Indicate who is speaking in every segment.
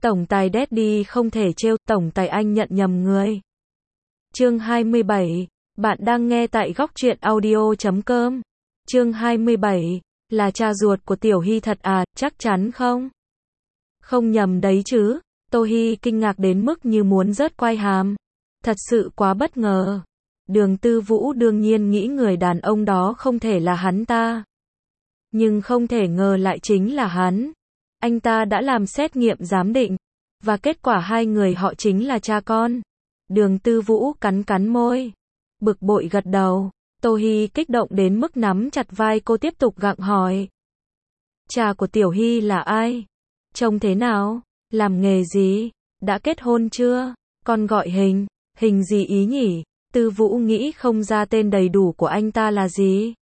Speaker 1: Tổng tài Daddy không thể trêu, tổng tài anh nhận nhầm người. Chương 27, bạn đang nghe tại góc truyện audio.com. Chương 27, là cha ruột của Tiểu Hy thật à, chắc chắn không? Không nhầm đấy chứ, Tô Hy kinh ngạc đến mức như muốn rớt quai hàm. Thật sự quá bất ngờ. Đường Tư Vũ đương nhiên nghĩ người đàn ông đó không thể là hắn ta. Nhưng không thể ngờ lại chính là hắn. Anh ta đã làm xét nghiệm giám định, và kết quả hai người họ chính là cha con. Đường Tư Vũ cắn cắn môi, bực bội gật đầu. Tô Hy kích động đến mức nắm chặt vai cô tiếp tục gặng hỏi. Cha của Tiểu Hy là ai? Trông thế nào? Làm nghề gì? Đã kết hôn chưa? Con gọi hình gì ý nhỉ? Tư Vũ nghĩ không ra tên đầy đủ của anh ta là gì.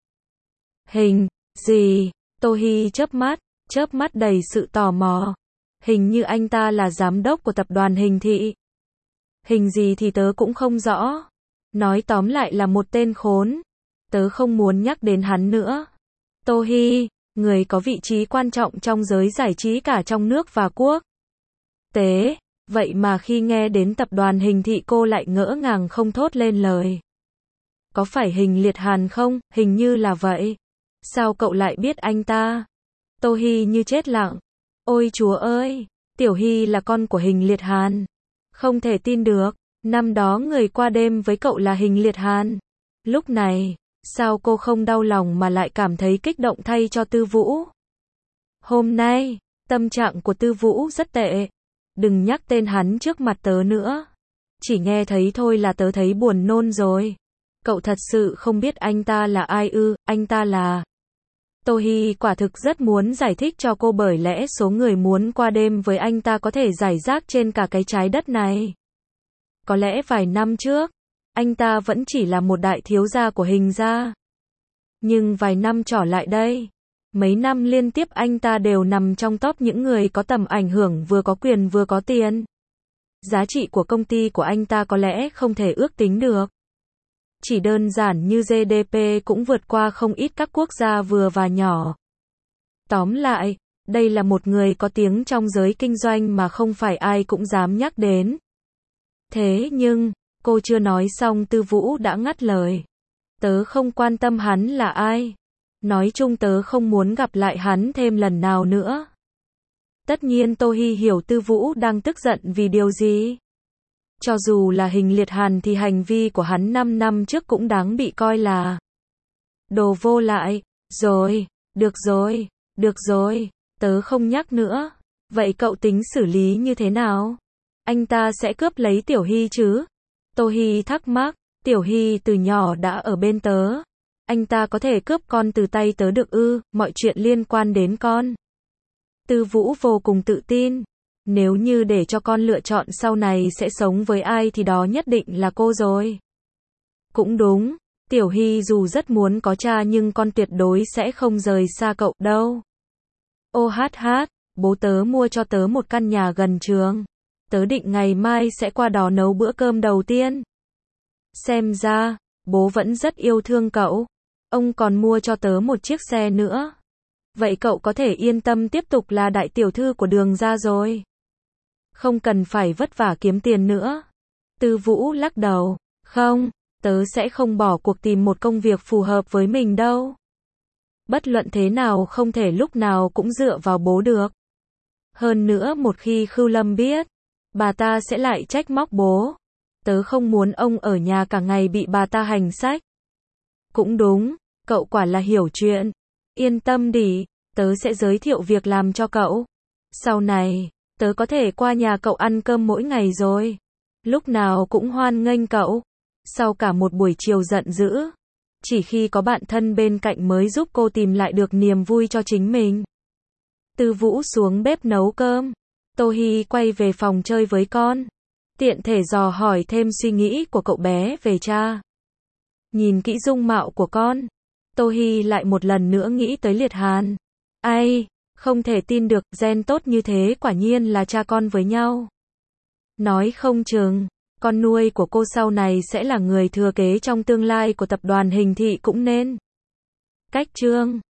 Speaker 1: Hình gì? Tô Hy chớp mắt đầy sự tò mò. Hình như anh ta là giám đốc của tập đoàn Hình Thị. Hình gì thì tớ cũng không rõ. Nói tóm lại là một tên khốn. Tớ không muốn nhắc đến hắn nữa. Tô Hy, người có vị trí quan trọng trong giới giải trí cả trong nước và quốc tế. Vậy mà khi nghe đến tập đoàn Hình Thị cô lại ngỡ ngàng không thốt lên lời. Có phải Hình Liệt Hàn không? Hình như là vậy. Sao cậu lại biết anh ta? Tô Hy như chết lặng. Ôi chúa ơi, Tiểu Hy là con của Hình Liệt Hàn. Không thể tin được, năm đó người qua đêm với cậu là Hình Liệt Hàn. Lúc này, sao cô không đau lòng mà lại cảm thấy kích động thay cho Tư Vũ? Hôm nay, tâm trạng của Tư Vũ rất tệ. Đừng nhắc tên hắn trước mặt tớ nữa. Chỉ nghe thấy thôi là tớ thấy buồn nôn rồi. Cậu thật sự không biết anh ta là ai ư? Anh ta là... Tô Hy quả thực rất muốn giải thích cho cô bởi lẽ số người muốn qua đêm với anh ta có thể rải rác trên cả cái trái đất này. Có lẽ vài năm trước, anh ta vẫn chỉ là một đại thiếu gia của Hình gia. Nhưng vài năm trở lại đây, mấy năm liên tiếp anh ta đều nằm trong top những người có tầm ảnh hưởng vừa có quyền vừa có tiền. Giá trị của công ty của anh ta có lẽ không thể ước tính được. Chỉ đơn giản như GDP cũng vượt qua không ít các quốc gia vừa và nhỏ. Tóm lại, đây là một người có tiếng trong giới kinh doanh mà không phải ai cũng dám nhắc đến. Thế nhưng, cô chưa nói xong Tư Vũ đã ngắt lời. Tớ không quan tâm hắn là ai. Nói chung tớ không muốn gặp lại hắn thêm lần nào nữa. Tất nhiên Tô Hy hiểu Tư Vũ đang tức giận vì điều gì. Cho dù là Hình Liệt Hàn thì hành vi của hắn 5 năm trước cũng đáng bị coi là đồ vô lại. Rồi, được rồi, tớ không nhắc nữa. Vậy cậu tính xử lý như thế nào? Anh ta sẽ cướp lấy Tiểu Hy chứ? Tô Hy thắc mắc, Tiểu Hy từ nhỏ đã ở bên tớ. Anh ta có thể cướp con từ tay tớ được ư? Mọi chuyện liên quan đến con. Tư Vũ vô cùng tự tin. Nếu như để cho con lựa chọn sau này sẽ sống với ai thì đó nhất định là cô rồi. Cũng đúng, Tiểu Hy dù rất muốn có cha nhưng con tuyệt đối sẽ không rời xa cậu đâu. Ô hát, bố tớ mua cho tớ một căn nhà gần trường. Tớ định ngày mai sẽ qua đó nấu bữa cơm đầu tiên. Xem ra, bố vẫn rất yêu thương cậu. Ông còn mua cho tớ một chiếc xe nữa. Vậy cậu có thể yên tâm tiếp tục là đại tiểu thư của Đường gia rồi. Không cần phải vất vả kiếm tiền nữa. Tư Vũ lắc đầu. Không, tớ sẽ không bỏ cuộc tìm một công việc phù hợp với mình đâu. Bất luận thế nào không thể lúc nào cũng dựa vào bố được. Hơn nữa một khi Khưu Lâm biết, bà ta sẽ lại trách móc bố. Tớ không muốn ông ở nhà cả ngày bị bà ta hành sách. Cũng đúng, cậu quả là hiểu chuyện. Yên tâm đi, tớ sẽ giới thiệu việc làm cho cậu. Sau này, tớ có thể qua nhà cậu ăn cơm mỗi ngày rồi. Lúc nào cũng hoan nghênh cậu. Sau cả một buổi chiều giận dữ, chỉ khi có bạn thân bên cạnh mới giúp cô tìm lại được niềm vui cho chính mình. Tư Vũ xuống bếp nấu cơm. Tô Hy quay về phòng chơi với con. Tiện thể dò hỏi thêm suy nghĩ của cậu bé về cha. Nhìn kỹ dung mạo của con, Tô Hy lại một lần nữa nghĩ tới Liệt Hàn. Ai, không thể tin được, gen tốt như thế quả nhiên là cha con với nhau. Nói không chừng, con nuôi của cô sau này sẽ là người thừa kế trong tương lai của tập đoàn Hình Thị cũng nên. Cách chương